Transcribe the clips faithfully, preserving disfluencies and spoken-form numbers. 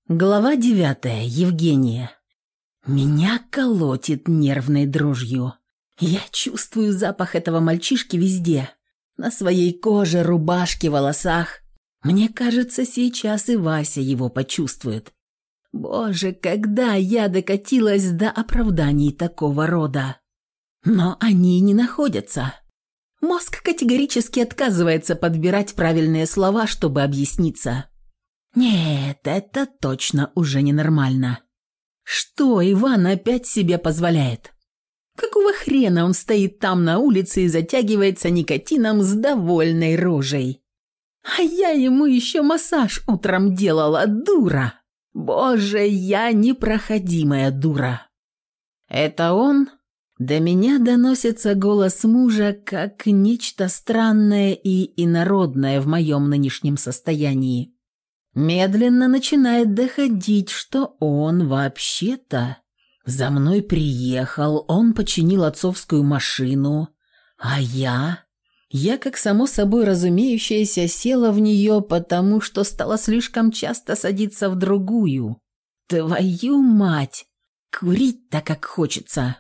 Глава девятая. Евгения. Меня колотит нервной дрожью. Я чувствую запах этого мальчишки везде. На своей коже, рубашке, волосах. Мне кажется, сейчас и Вася его почувствует. Боже, когда я докатилась до оправданий такого рода. Но они не находятся. Мозг категорически отказывается подбирать правильные слова, чтобы объясниться. Нет, это точно уже ненормально. Что Иван опять себе позволяет? Какого хрена он стоит там на улице и затягивается никотином с довольной рожей? А я ему еще массаж утром делала, дура. Боже, я непроходимая дура. Это он? До меня доносится голос мужа как нечто странное и инородное в моем нынешнем состоянии. Медленно начинает доходить, что он вообще-то за мной приехал, он починил отцовскую машину, а я... Я, как само собой разумеющееся, села в нее, потому что стала слишком часто садиться в другую. Твою мать! Курить-то как хочется.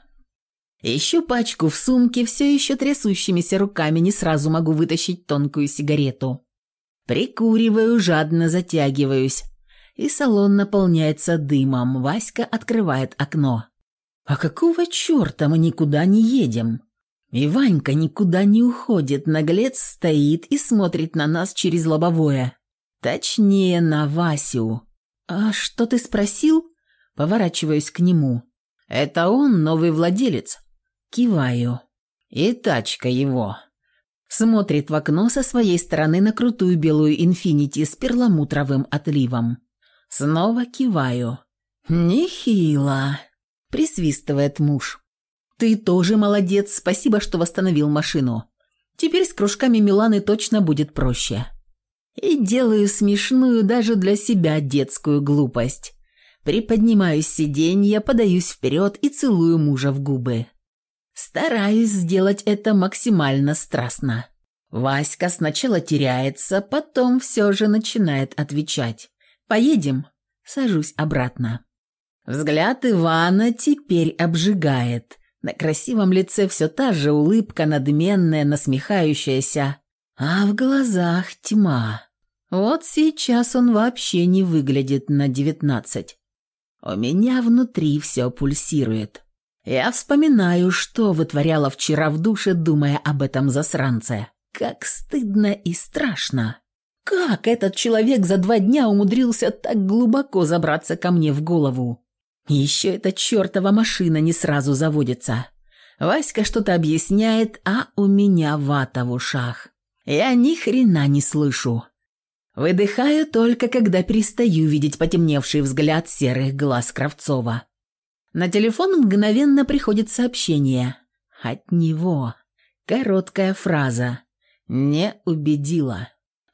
Ищу пачку в сумке, все еще трясущимися руками не сразу могу вытащить тонкую сигарету. Прикуриваю, жадно затягиваюсь, и салон наполняется дымом. Васька открывает окно. А какого черта мы никуда не едем? И Ванька никуда не уходит, наглец стоит и смотрит на нас через лобовое. Точнее, на Васю. «А что ты спросил?» Поворачиваюсь к нему. «Это он новый владелец?» Киваю. «И тачка его». Смотрит в окно со своей стороны на крутую белую «Инфинити» с перламутровым отливом. Снова киваю. «Нехило», – присвистывает муж. «Ты тоже молодец, спасибо, что восстановил машину. Теперь с кружками Миланы точно будет проще». И делаю смешную даже для себя детскую глупость. Приподнимаюсь с сиденья, подаюсь вперед и целую мужа в губы. Стараюсь сделать это максимально страстно. Васька сначала теряется, потом все же начинает отвечать. «Поедем?» Сажусь обратно. Взгляд Ивана теперь обжигает. На красивом лице все та же улыбка, надменная, насмехающаяся. А в глазах тьма. Вот сейчас он вообще не выглядит на девятнадцать. У меня внутри все пульсирует. Я вспоминаю, что вытворяла вчера в душе, думая об этом засранце. Как стыдно и страшно. Как этот человек за два дня умудрился так глубоко забраться ко мне в голову? Еще эта чертова машина не сразу заводится. Васька что-то объясняет, а у меня вата в ушах. Я ни хрена не слышу. Выдыхаю только, когда перестаю видеть потемневший взгляд серых глаз Кравцова. На телефон мгновенно приходит сообщение. От него. Короткая фраза. Не убедила.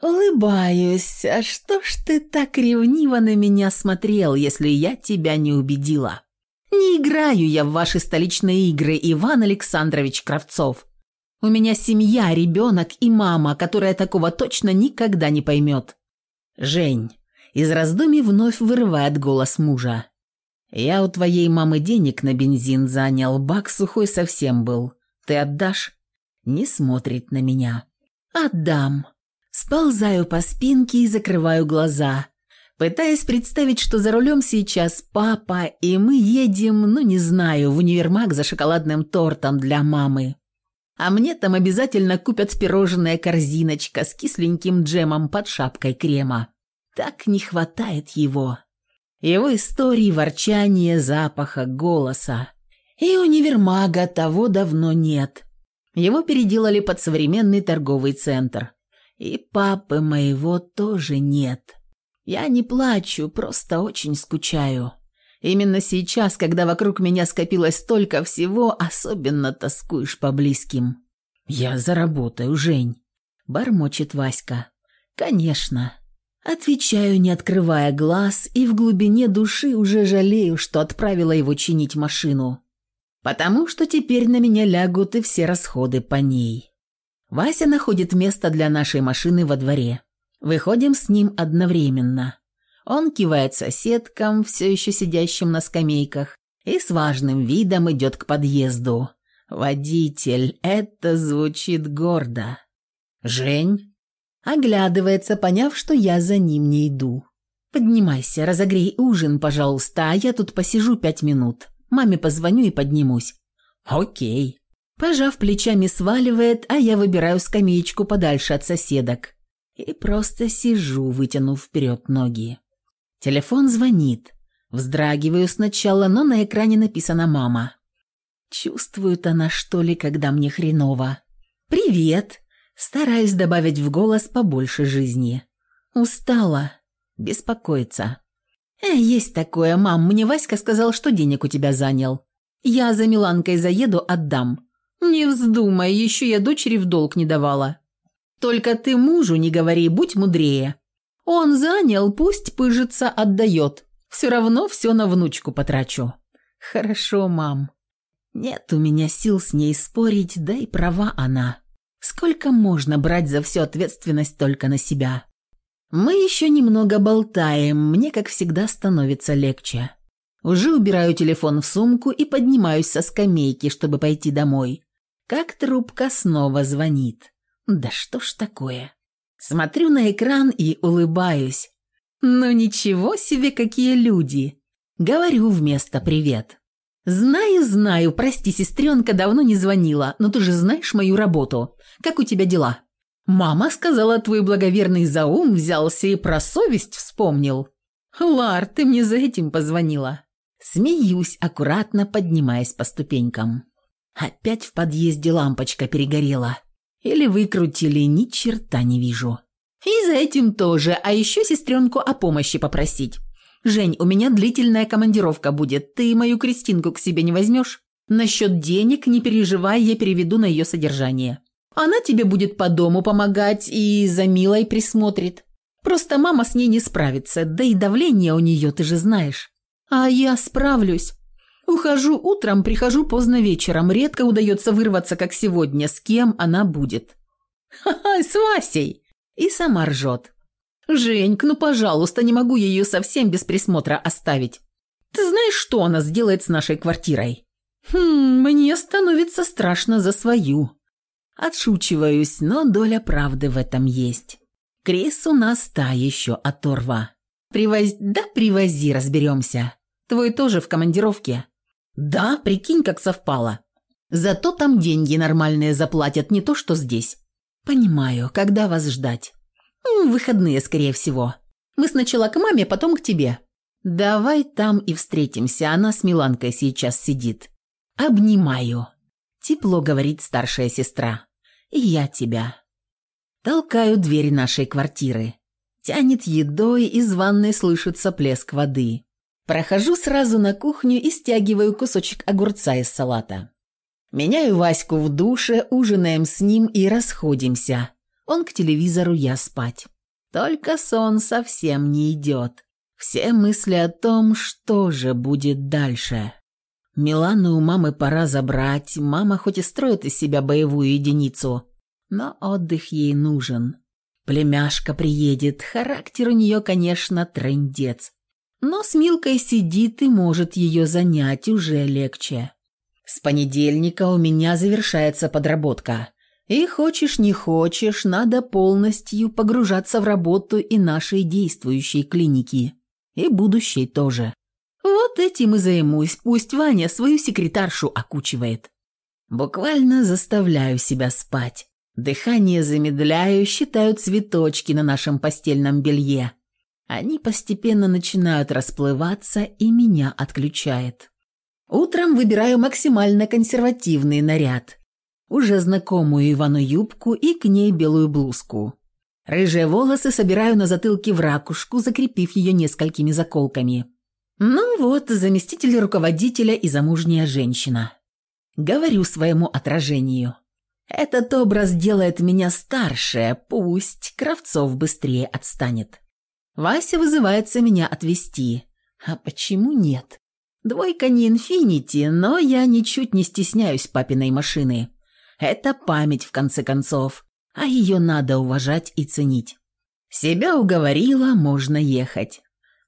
Улыбаюсь. А что ж ты так ревниво на меня смотрел, если я тебя не убедила? Не играю я в ваши столичные игры, Иван Александрович Кравцов. У меня семья, ребенок и мама, которая такого точно никогда не поймет. Жень. Из раздумий вновь вырывает голос мужа. «Я у твоей мамы денег на бензин занял, бак сухой совсем был. Ты отдашь?» Не смотрит на меня. «Отдам». Сползаю по спинке и закрываю глаза, пытаясь представить, что за рулем сейчас папа, и мы едем, ну не знаю, в универмаг за шоколадным тортом для мамы. А мне там обязательно купят пирожное корзиночка с кисленьким джемом под шапкой крема. Так не хватает его. Его истории, ворчания, запаха, голоса. И универмага того давно нет. Его переделали под современный торговый центр. И папы моего тоже нет. Я не плачу, просто очень скучаю. Именно сейчас, когда вокруг меня скопилось столько всего, особенно тоскуешь по близким. «Я заработаю, Жень», – бормочет Васька. «Конечно». Отвечаю, не открывая глаз, и в глубине души уже жалею, что отправила его чинить машину. Потому что теперь на меня лягут и все расходы по ней. Вася находит место для нашей машины во дворе. Выходим с ним одновременно. Он кивает соседкам, все еще сидящим на скамейках, и с важным видом идет к подъезду. Водитель, это звучит гордо. «Жень?» Оглядывается, поняв, что я за ним не иду. «Поднимайся, разогрей ужин, пожалуйста, а я тут посижу пять минут. Маме позвоню и поднимусь». «Окей». Пожав плечами, сваливает, а я выбираю скамеечку подальше от соседок. И просто сижу, вытянув вперед ноги. Телефон звонит. Вздрагиваю сначала, но на экране написано «мама». Чувствует она, что ли, когда мне хреново. «Привет!» Стараюсь добавить в голос побольше жизни. «Устала. Беспокоится». «Э, есть такое, мам, мне Васька сказал, что денег у тебя занял. Я за Миланкой заеду, отдам». «Не вздумай, еще я дочери в долг не давала». «Только ты мужу не говори, будь мудрее. Он занял, пусть пыжится, отдает. Все равно все на внучку потрачу». «Хорошо, мам». Нет у меня сил с ней спорить, да и права она. Сколько можно брать за всю ответственность только на себя? Мы еще немного болтаем, мне, как всегда, становится легче. Уже убираю телефон в сумку и поднимаюсь со скамейки, чтобы пойти домой. Как трубка снова звонит. Да что ж такое? Смотрю на экран и улыбаюсь. Ну ничего себе, какие люди. Говорю вместо «привет». «Знаю, знаю, прости, сестренка, давно не звонила, но ты же знаешь мою работу. Как у тебя дела?» «Мама сказала, твой благоверный за ум взялся и про совесть вспомнил». «Лар, ты мне за этим позвонила». Смеюсь, аккуратно поднимаясь по ступенькам. Опять в подъезде лампочка перегорела. Или выкрутили, ни черта не вижу. И за этим тоже, а еще сестренку о помощи попросить. «Жень, у меня длительная командировка будет, ты мою Кристинку к себе не возьмешь? Насчет денег не переживай, я переведу на ее содержание. Она тебе будет по дому помогать и за Милой присмотрит. Просто мама с ней не справится, да и давление у нее, ты же знаешь. А я справлюсь. Ухожу утром, прихожу поздно вечером, редко удается вырваться, как сегодня, с кем она будет». «Ха-ха, с Васей!» И сама ржет. «Женьк, ну пожалуйста, не могу ее совсем без присмотра оставить. Ты знаешь, что она сделает с нашей квартирой?» «Хм, мне становится страшно за свою». Отшучиваюсь, но доля правды в этом есть. Крис у нас та еще оторва. Привоз... Да привози, разберемся. Твой тоже в командировке?» «Да, прикинь, как совпало. Зато там деньги нормальные заплатят, не то что здесь». «Понимаю, когда вас ждать?» «В выходные, скорее всего. Мы сначала к маме, потом к тебе». «Давай там и встретимся, она с Миланкой сейчас сидит». «Обнимаю». Тепло говорит старшая сестра. «И я тебя». Толкаю дверь нашей квартиры. Тянет едой, из ванной слышится плеск воды. Прохожу сразу на кухню и стягиваю кусочек огурца из салата. Меняю Ваську в душе, ужинаем с ним и расходимся. Он к телевизору, я спать. Только сон совсем не идет. Все мысли о том, что же будет дальше. Милану у мамы пора забрать. Мама хоть и строит из себя боевую единицу, но отдых ей нужен. Племяшка приедет, характер у нее, конечно, трындец. Но с Милкой сидит и может ее занять уже легче. С понедельника у меня завершается подработка. И хочешь не хочешь, надо полностью погружаться в работу и нашей действующей клиники. И будущей тоже. Вот этим и займусь, пусть Ваня свою секретаршу окучивает. Буквально заставляю себя спать. Дыхание замедляю, считаю цветочки на нашем постельном белье. Они постепенно начинают расплываться, и меня отключает. Утром выбираю максимально консервативный наряд. Уже знакомую Ивану юбку и к ней белую блузку. Рыжие волосы собираю на затылке в ракушку, закрепив ее несколькими заколками. Ну вот, заместитель руководителя и замужняя женщина. Говорю своему отражению. Этот образ делает меня старше, пусть Кравцов быстрее отстанет. Вася вызывается меня отвезти. А почему нет? Двойка не инфинити, но я ничуть не стесняюсь папиной машины. Это память, в конце концов, а ее надо уважать и ценить. Себя уговорила, можно ехать.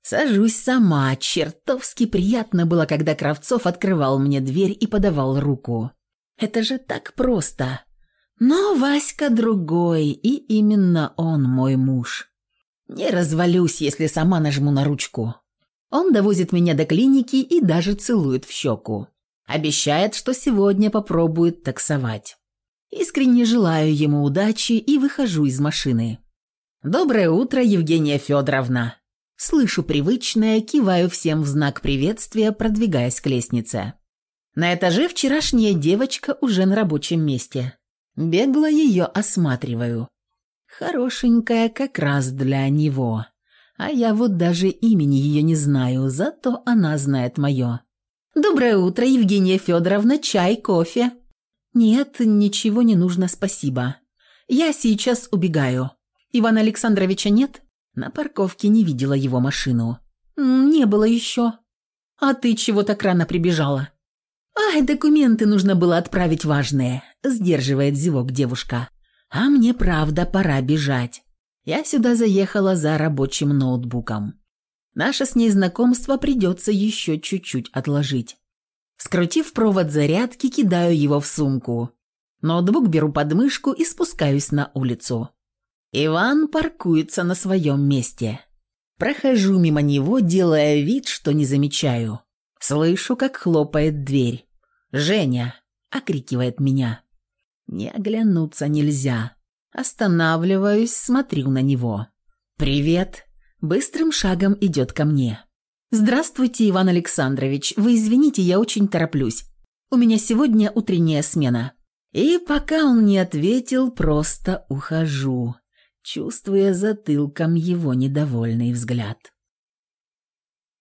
Сажусь сама, чертовски приятно было, когда Кравцов открывал мне дверь и подавал руку. Это же так просто. Но Васька другой, и именно он мой муж. Не развалюсь, если сама нажму на ручку. Он довозит меня до клиники и даже целует в щеку. Обещает, что сегодня попробует таксовать. Искренне желаю ему удачи и выхожу из машины. «Доброе утро, Евгения Федоровна!» Слышу привычное, киваю всем в знак приветствия, продвигаясь к лестнице. На этаже вчерашняя девочка уже на рабочем месте. Бегло ее осматриваю. Хорошенькая как раз для него. А я вот даже имени ее не знаю, зато она знает мое. «Доброе утро, Евгения Федоровна, чай, кофе?» «Нет, ничего не нужно, спасибо. Я сейчас убегаю. Ивана Александровича нет?» На парковке не видела его машину. «Не было еще. А ты чего так рано прибежала?» «Ай, документы нужно было отправить важные», – сдерживает зевок девушка. «А мне правда пора бежать. Я сюда заехала за рабочим ноутбуком. Наше с ней знакомство придется еще чуть-чуть отложить». Скрутив провод зарядки, кидаю его в сумку. Ноутбук беру под мышку и спускаюсь на улицу. Иван паркуется на своем месте. Прохожу мимо него, делая вид, что не замечаю. Слышу, как хлопает дверь. «Женя!» – окрикивает меня. Не оглянуться нельзя. Останавливаюсь, смотрю на него. «Привет!» – быстрым шагом идет ко мне. «Здравствуйте, Иван Александрович. Вы извините, я очень тороплюсь. У меня сегодня утренняя смена». И пока он не ответил, просто ухожу, чувствуя затылком его недовольный взгляд.